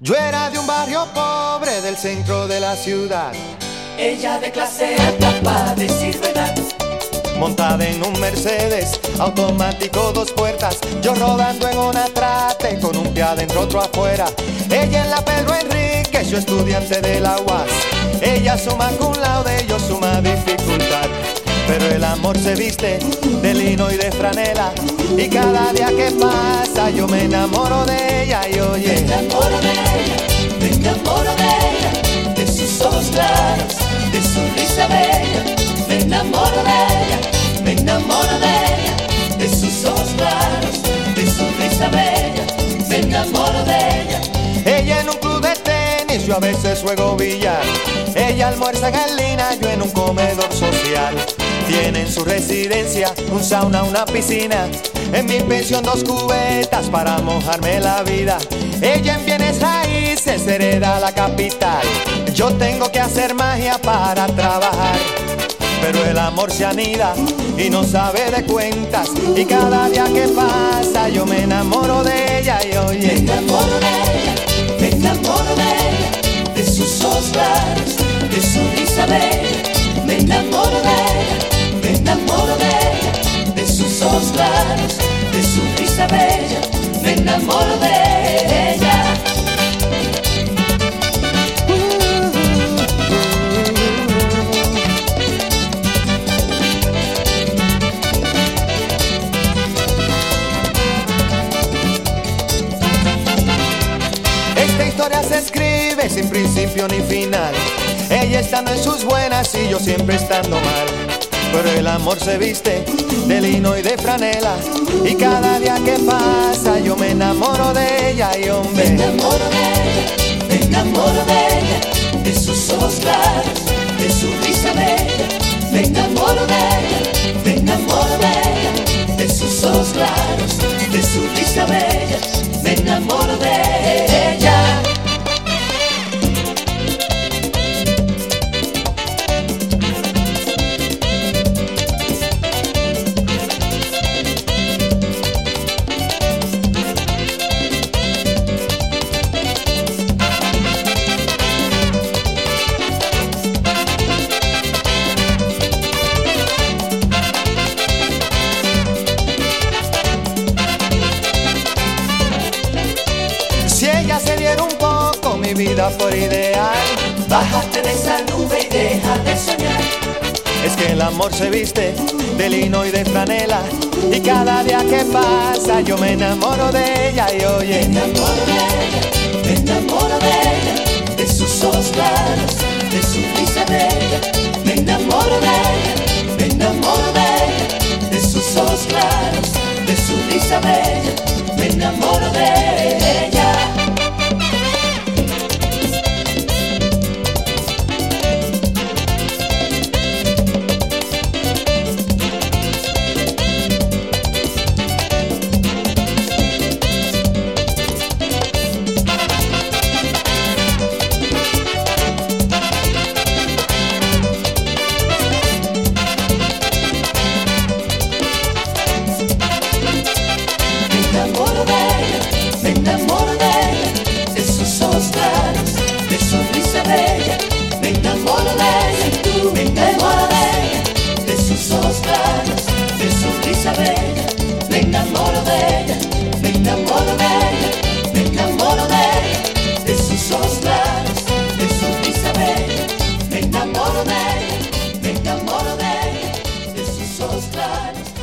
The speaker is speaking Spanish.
Yo era de un barrio pobre del centro de la ciudad. Ella de clase alta para decir verdad. Montada en un Mercedes automático 2 puertas, yo rodando en una trate con un pie adentro otro afuera. Ella en la Pedro Enrique, yo estudiante de la UAS. Ella suma cum laude, yo suma dificultad. Pero el amor se viste de lino y de franela, y cada día que pasa yo me enamoro de ella. Y oye, me enamoro de ella, me enamoro de ella, de sus ojos claros, de su risa bella. Me enamoro de ella, me enamoro de ella, de sus ojos claros, de su risa bella. Me enamoro de ella. Ella en un club de tenis, yo a veces juego billar. Ella almuerza en Galina, yo en un comedor social. Tiene en su residencia un sauna, una piscina. En mi pensión 2 cubetas para mojarme la vida. Ella en bienes raíces hereda la capital. Yo tengo que hacer magia para trabajar. Pero el amor se anida y no sabe de cuentas, y cada día que pasa yo me enamoro de ella. Y oye, me enamoro de ella, me enamoro de ella, de sus ojos claros, de su risa bella. Me enamoro de ella, me enamoro de ella, de sus ojos claros, de su risa bella. Me enamoro de ella. Esta historia se escribe sin principio ni final. Ella estando en sus buenas y yo siempre estando mal. Pero el amor se viste de lino y de franela, y cada día que pasa yo me enamoro de ella. Y hombre, me enamoro de ella, me enamoro de ella, de sus ojos claros, de su risa bella. Me enamoro de ella, me enamoro de ella, de sus ojos claros, de su risa bella. Me enamoro de ella. si ella se diera un poco mi vida por ideal, bájate de esa nube y deja de soñar. es que el amor se viste de lino y de franela, y cada día que pasa yo me enamoro de ella. Y oye, me enamoro de ella, me enamoro de ella, de sus ojos claros, de su risa bella. Me enamoro de ella, me enamoro de ella, de sus ojos claros, de su risa bella. Me enamoro de ella. Me enamoro de ella, de sus ojos claros, de su risa bella. Me enamoro de ella, tú me enamoro de ella, de sus ojos claros, de su risa bella. Me enamoro de ella, me enamoro de ella, me enamoro de ella, de sus ojos claros, de su risa bella. Me enamoro de ella, me enamoro de ella, de sus ojos claros.